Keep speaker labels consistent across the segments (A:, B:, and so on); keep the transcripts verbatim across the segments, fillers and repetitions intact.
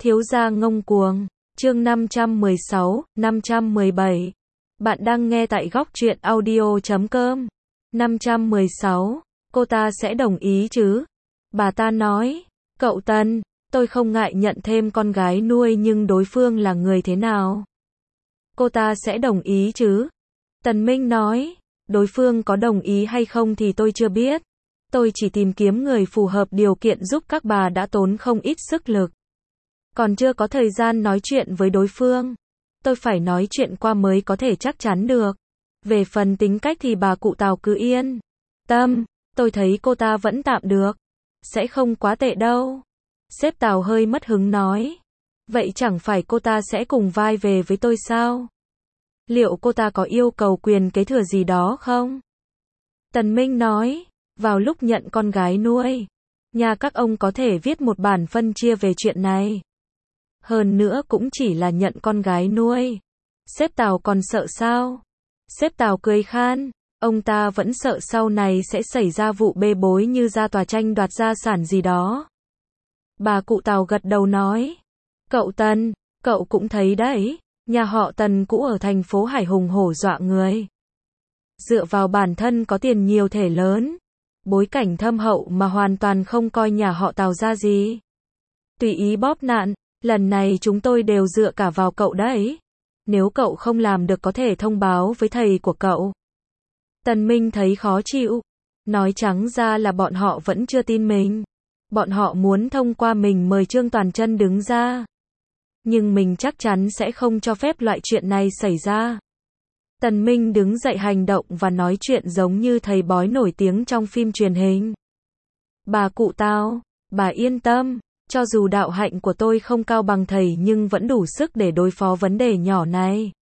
A: Thiếu gia ngông cuồng, chương năm trăm mười sáu, năm trăm mười bảy. Bạn đang nghe tại góc truyện audio chấm com. năm trăm mười sáu, cô ta sẽ đồng ý chứ? Bà ta nói, cậu Tần, tôi không ngại nhận thêm con gái nuôi nhưng đối phương là người thế nào? Cô ta sẽ đồng ý chứ? Tần Minh nói, đối phương có đồng ý hay không thì tôi chưa biết. Tôi chỉ tìm kiếm người phù hợp điều kiện giúp các bà đã tốn không ít sức lực. Còn chưa có thời gian nói chuyện với đối phương. Tôi phải nói chuyện qua mới có thể chắc chắn được. Về phần tính cách thì bà cụ Tào cứ yên tâm, tôi thấy cô ta vẫn tạm được. Sẽ không quá tệ đâu. Sếp Tào hơi mất hứng nói. Vậy chẳng phải cô ta sẽ cùng vai về với tôi sao? Liệu cô ta có yêu cầu quyền kế thừa gì đó không? Tần Minh nói, vào lúc nhận con gái nuôi, nhà các ông có thể viết một bản phân chia về chuyện này. Hơn nữa cũng chỉ là nhận con gái nuôi. Sếp Tào còn sợ sao? Sếp Tào cười khan, ông ta vẫn sợ sau này sẽ xảy ra vụ bê bối như ra tòa tranh đoạt gia sản gì đó. Bà cụ Tào gật đầu nói, cậu Tần, cậu cũng thấy đấy, nhà họ Tần cũ ở thành phố Hải hùng hổ dọa người. Dựa vào bản thân có tiền nhiều thể lớn, bối cảnh thâm hậu mà hoàn toàn không coi nhà họ Tào ra gì. Tùy ý bóp nạn, lần này chúng tôi đều dựa cả vào cậu đấy. Nếu cậu không làm được có thể thông báo với thầy của cậu. Tần Minh thấy khó chịu. Nói trắng ra là bọn họ vẫn chưa tin mình. Bọn họ muốn thông qua mình mời Trương Toàn Chân đứng ra. Nhưng mình chắc chắn sẽ không cho phép loại chuyện này xảy ra. Tần Minh đứng dậy hành động và nói chuyện giống như thầy bói nổi tiếng trong phim truyền hình. Bà cụ Tào, bà yên tâm. Cho dù đạo hạnh của tôi không cao bằng thầy nhưng vẫn đủ sức để đối phó vấn đề nhỏ này.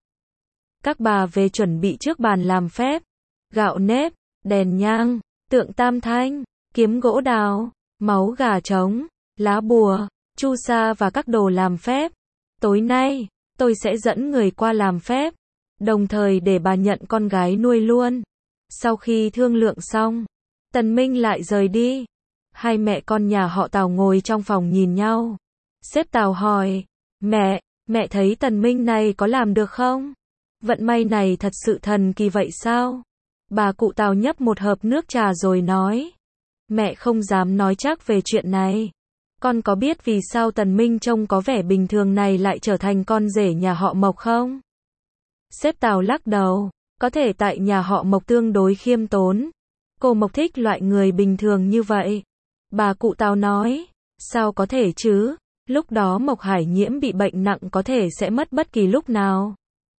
A: Các bà về chuẩn bị trước bàn làm phép. Gạo nếp, đèn nhang, tượng tam thanh, kiếm gỗ đào, máu gà trống, lá bùa, chu sa và các đồ làm phép. Tối nay, tôi sẽ dẫn người qua làm phép, đồng thời để bà nhận con gái nuôi luôn. Sau khi thương lượng xong, Tần Minh lại rời đi. Hai mẹ con nhà họ Tào ngồi trong phòng nhìn nhau. Sếp Tào hỏi, mẹ, mẹ thấy Tần Minh này có làm được không? Vận may này thật sự thần kỳ vậy sao? Bà cụ Tào nhấp một hớp nước trà rồi nói, mẹ không dám nói chắc về chuyện này. Con có biết vì sao Tần Minh trông có vẻ bình thường này lại trở thành con rể nhà họ Mộc không? Sếp Tào lắc đầu, có thể tại nhà họ Mộc tương đối khiêm tốn. Cô Mộc thích loại người bình thường như vậy. Bà cụ Tào nói, sao có thể chứ, lúc đó Mộc Hải Nhiễm bị bệnh nặng có thể sẽ mất bất kỳ lúc nào.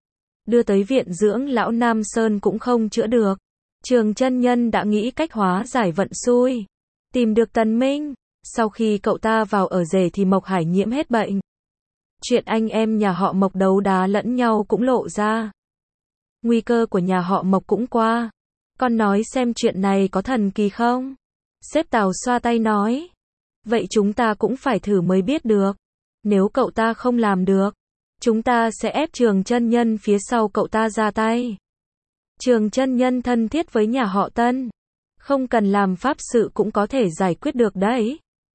A: Đưa tới viện dưỡng lão Nam Sơn cũng không chữa được. Trường chân nhân đã nghĩ cách hóa giải vận xui. Tìm được Tần Minh, sau khi cậu ta vào ở rể thì Mộc Hải Nhiễm hết bệnh. Chuyện anh em nhà họ Mộc đấu đá lẫn nhau cũng lộ ra. Nguy cơ của nhà họ Mộc cũng qua. Con nói xem chuyện này có thần kỳ không? Sếp Tào xoa tay nói. Vậy chúng ta cũng phải thử mới biết được. Nếu cậu ta không làm được, chúng ta sẽ ép Trường chân nhân phía sau cậu ta ra tay. Trường chân nhân thân thiết với nhà họ Tân. Không cần làm pháp sự cũng có thể giải quyết được đấy.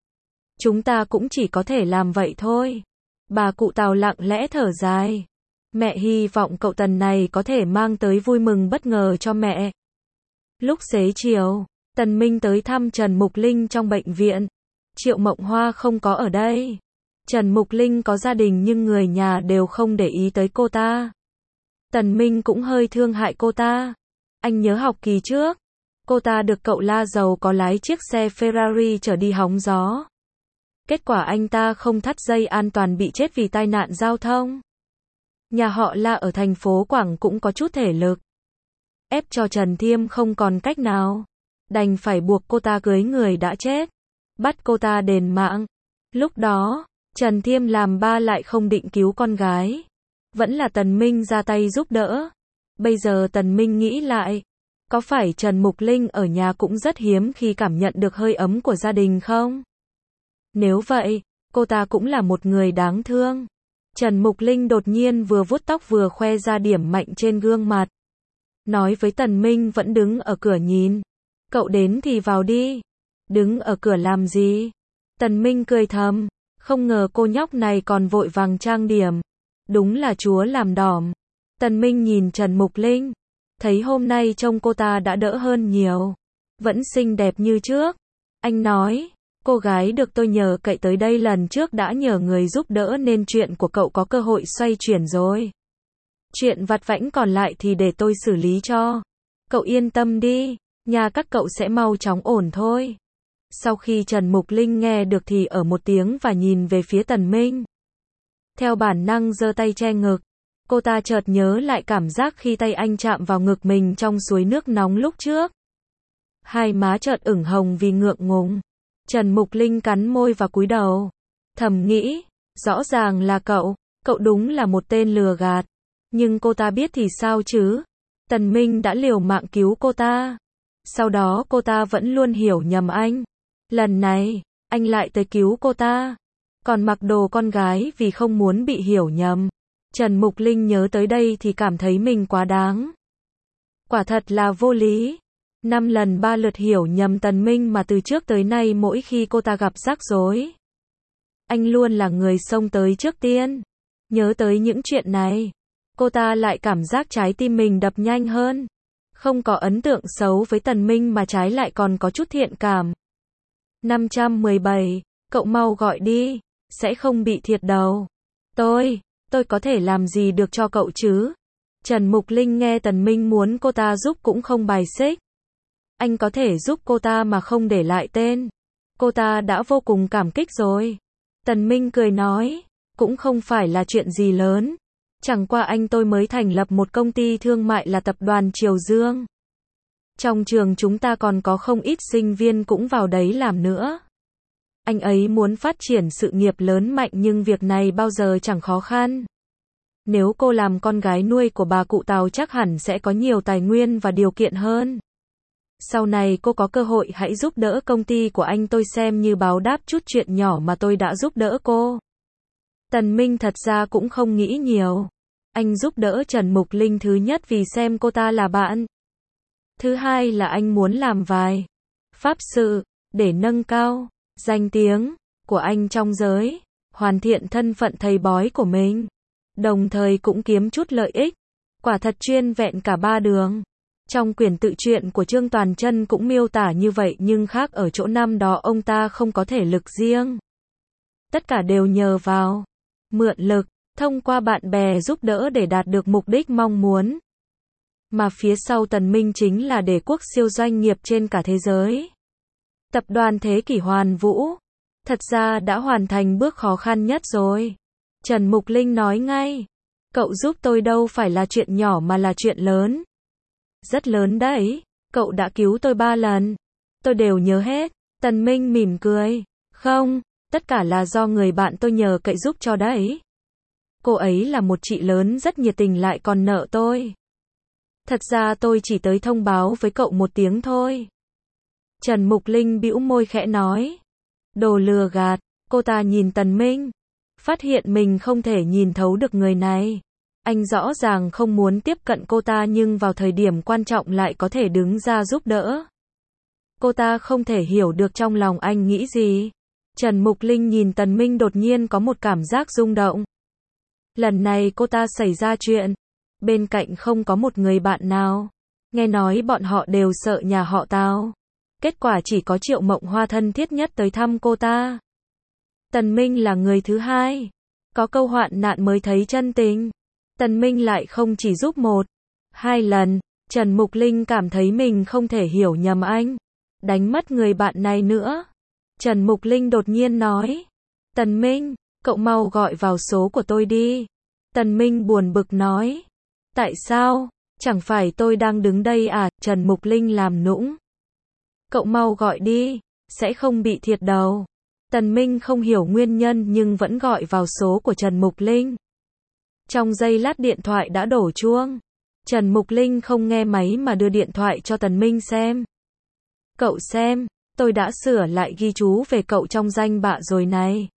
A: Chúng ta cũng chỉ có thể làm vậy thôi. Bà cụ Tào lặng lẽ thở dài. Mẹ hy vọng cậu Tần này có thể mang tới vui mừng bất ngờ cho mẹ. Lúc xế chiều, Tần Minh tới thăm Trần Mục Linh trong bệnh viện. Triệu Mộng Hoa không có ở đây. Trần Mục Linh có gia đình nhưng người nhà đều không để ý tới cô ta. Tần Minh cũng hơi thương hại cô ta. Anh nhớ học kỳ trước, cô ta được cậu La giàu có lái chiếc xe Ferrari chở đi hóng gió. Kết quả anh ta không thắt dây an toàn bị chết vì tai nạn giao thông. Nhà họ La ở thành phố Quảng cũng có chút thể lực. Ép cho Trần Thiêm không còn cách nào. Đành phải buộc cô ta cưới người đã chết. Bắt cô ta đền mạng. Lúc đó, Trần Thiêm làm ba lại không định cứu con gái. Vẫn là Tần Minh ra tay giúp đỡ. Bây giờ Tần Minh nghĩ lại. Có phải Trần Mục Linh ở nhà cũng rất hiếm khi cảm nhận được hơi ấm của gia đình không? Nếu vậy, cô ta cũng là một người đáng thương. Trần Mục Linh đột nhiên vừa vuốt tóc vừa khoe ra điểm mạnh trên gương mặt. Nói với Tần Minh vẫn đứng ở cửa nhìn. Cậu đến thì vào đi. Đứng ở cửa làm gì? Tần Minh cười thầm. Không ngờ cô nhóc này còn vội vàng trang điểm. Đúng là chúa làm đỏm. Tần Minh nhìn Trần Mục Linh. Thấy hôm nay trông cô ta đã đỡ hơn nhiều. Vẫn xinh đẹp như trước. Anh nói, cô gái được tôi nhờ cậy tới đây lần trước đã nhờ người giúp đỡ nên chuyện của cậu có cơ hội xoay chuyển rồi. Chuyện vặt vãnh còn lại thì để tôi xử lý cho. Cậu yên tâm đi, nhà các cậu sẽ mau chóng ổn thôi. Sau khi Trần Mục Linh nghe được thì ở một tiếng và nhìn về phía Tần Minh. Theo bản năng giơ tay che ngực. Cô ta chợt nhớ lại cảm giác khi tay anh chạm vào ngực mình trong suối nước nóng lúc trước. Hai má chợt ửng hồng vì ngượng ngùng. Trần Mục Linh cắn môi và cúi đầu. Thầm nghĩ, rõ ràng là cậu, cậu đúng là một tên lừa gạt. Nhưng cô ta biết thì sao chứ? Tần Minh đã liều mạng cứu cô ta. Sau đó cô ta vẫn luôn hiểu nhầm anh. Lần này, anh lại tới cứu cô ta. Còn mặc đồ con gái vì không muốn bị hiểu nhầm. Trần Mục Linh nhớ tới đây thì cảm thấy mình quá đáng. Quả thật là vô lý. Năm lần ba lượt hiểu nhầm Tần Minh mà từ trước tới nay mỗi khi cô ta gặp rắc rối. Anh luôn là người xông tới trước tiên. Nhớ tới những chuyện này. Cô ta lại cảm giác trái tim mình đập nhanh hơn. Không có ấn tượng xấu với Tần Minh mà trái lại còn có chút thiện cảm. năm trăm mười bảy, cậu mau gọi đi, sẽ không bị thiệt đầu. Tôi, tôi có thể làm gì được cho cậu chứ? Trần Mục Linh nghe Tần Minh muốn cô ta giúp cũng không bài xích. Anh có thể giúp cô ta mà không để lại tên. Cô ta đã vô cùng cảm kích rồi. Tần Minh cười nói, cũng không phải là chuyện gì lớn. Chẳng qua anh tôi mới thành lập một công ty thương mại là tập đoàn Triều Dương. Trong trường chúng ta còn có không ít sinh viên cũng vào đấy làm nữa. Anh ấy muốn phát triển sự nghiệp lớn mạnh nhưng việc này bao giờ chẳng khó khăn. Nếu cô làm con gái nuôi của bà cụ Tào chắc hẳn sẽ có nhiều tài nguyên và điều kiện hơn. Sau này cô có cơ hội hãy giúp đỡ công ty của anh tôi xem như báo đáp chút chuyện nhỏ mà tôi đã giúp đỡ cô. Tần Minh thật ra cũng không nghĩ nhiều. Anh giúp đỡ Trần Mục Linh thứ nhất vì xem cô ta là bạn. Thứ hai là anh muốn làm vài pháp sự để nâng cao danh tiếng của anh trong giới, hoàn thiện thân phận thầy bói của mình, đồng thời cũng kiếm chút lợi ích. Quả thật chuyên vẹn cả ba đường. Trong quyển tự truyện của Trương Toàn Chân cũng miêu tả như vậy nhưng khác ở chỗ năm đó ông ta không có thể lực riêng. Tất cả đều nhờ vào mượn lực, thông qua bạn bè giúp đỡ để đạt được mục đích mong muốn. Mà phía sau Tần Minh chính là đế quốc siêu doanh nghiệp trên cả thế giới. Tập đoàn Thế Kỷ Hoàn Vũ, thật ra đã hoàn thành bước khó khăn nhất rồi. Trần Mục Linh nói ngay, cậu giúp tôi đâu phải là chuyện nhỏ mà là chuyện lớn. Rất lớn đấy, cậu đã cứu tôi ba lần. Tôi đều nhớ hết. Tần Minh mỉm cười, không, tất cả là do người bạn tôi nhờ cậy giúp cho đấy. Cô ấy là một chị lớn rất nhiệt tình lại còn nợ tôi. Thật ra tôi chỉ tới thông báo với cậu một tiếng thôi. Trần Mục Linh bĩu môi khẽ nói. Đồ lừa gạt, cô ta nhìn Tần Minh. Phát hiện mình không thể nhìn thấu được người này. Anh rõ ràng không muốn tiếp cận cô ta nhưng vào thời điểm quan trọng lại có thể đứng ra giúp đỡ. Cô ta không thể hiểu được trong lòng anh nghĩ gì. Trần Mục Linh nhìn Tần Minh đột nhiên có một cảm giác rung động. Lần này cô ta xảy ra chuyện. Bên cạnh không có một người bạn nào. Nghe nói bọn họ đều sợ nhà họ Tào. Kết quả chỉ có Triệu Mộng Hoa thân thiết nhất tới thăm cô ta. Tần Minh là người thứ hai. Có câu hoạn nạn mới thấy chân tình. Tần Minh lại không chỉ giúp một, hai lần. Trần Mục Linh cảm thấy mình không thể hiểu nhầm anh. Đánh mất người bạn này nữa. Trần Mục Linh đột nhiên nói. Tần Minh, cậu mau gọi vào số của tôi đi. Tần Minh buồn bực nói. Tại sao? Chẳng phải tôi đang đứng đây à? Trần Mục Linh làm nũng. Cậu mau gọi đi, sẽ không bị thiệt đầu. Tần Minh không hiểu nguyên nhân nhưng vẫn gọi vào số của Trần Mục Linh. Trong giây lát điện thoại đã đổ chuông. Trần Mục Linh không nghe máy mà đưa điện thoại cho Tần Minh xem. Cậu xem, tôi đã sửa lại ghi chú về cậu trong danh bạ rồi này.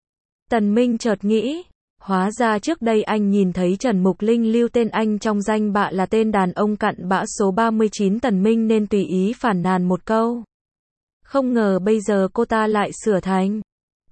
A: Tần Minh chợt nghĩ, hóa ra trước đây anh nhìn thấy Trần Mục Linh lưu tên anh trong danh bạ là tên đàn ông cặn bã số ba mươi chín Tần Minh nên tùy ý phản nàn một câu. Không ngờ bây giờ cô ta lại sửa thành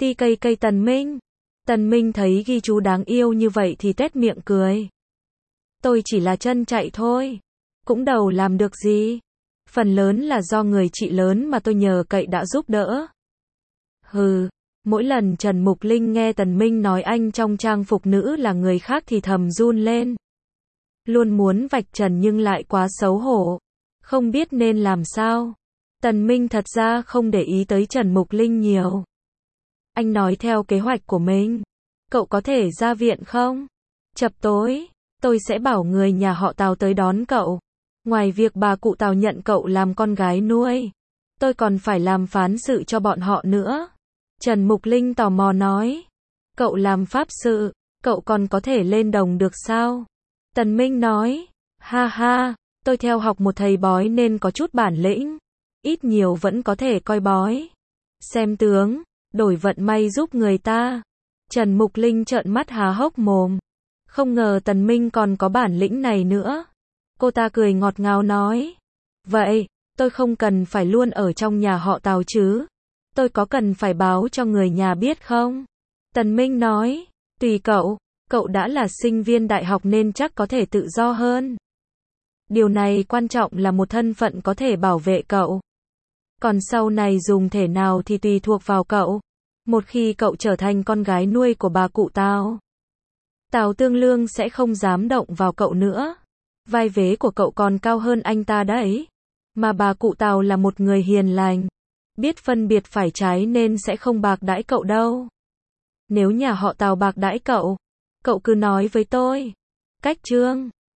A: Ti cây cây Tần Minh. Tần Minh thấy ghi chú đáng yêu như vậy thì tuét miệng cười. Tôi chỉ là chân chạy thôi. Cũng đâu làm được gì. Phần lớn là do người chị lớn mà tôi nhờ cậy đã giúp đỡ. Hừ, mỗi lần Trần Mục Linh nghe Tần Minh nói anh trong trang phục nữ là người khác thì thầm run lên. Luôn muốn vạch trần nhưng lại quá xấu hổ. Không biết nên làm sao. Tần Minh thật ra không để ý tới Trần Mục Linh nhiều. Anh nói theo kế hoạch của mình. Cậu có thể ra viện không? Chập tối, tôi sẽ bảo người nhà họ Tào tới đón cậu. Ngoài việc bà cụ Tào nhận cậu làm con gái nuôi, tôi còn phải làm phán sự cho bọn họ nữa. Trần Mục Linh tò mò nói. Cậu làm pháp sự, cậu còn có thể lên đồng được sao? Tần Minh nói. Ha ha, tôi theo học một thầy bói nên có chút bản lĩnh. Ít nhiều vẫn có thể coi bói. Xem tướng, đổi vận may giúp người ta. Trần Mục Linh trợn mắt há hốc mồm. Không ngờ Tần Minh còn có bản lĩnh này nữa. Cô ta cười ngọt ngào nói. Vậy, tôi không cần phải luôn ở trong nhà họ Tào chứ. Tôi có cần phải báo cho người nhà biết không? Tần Minh nói. Tùy cậu, cậu đã là sinh viên đại học nên chắc có thể tự do hơn. Điều này quan trọng là một thân phận có thể bảo vệ cậu. Còn sau này dùng thể nào thì tùy thuộc vào cậu. Một khi cậu trở thành con gái nuôi của bà cụ Tào, Tào Tương Lương sẽ không dám động vào cậu nữa. Vai vế của cậu còn cao hơn anh ta đấy. Mà bà cụ Tào là một người hiền lành, biết phân biệt phải trái nên sẽ không bạc đãi cậu đâu. Nếu nhà họ Tào bạc đãi cậu, cậu cứ nói với tôi. Cách chương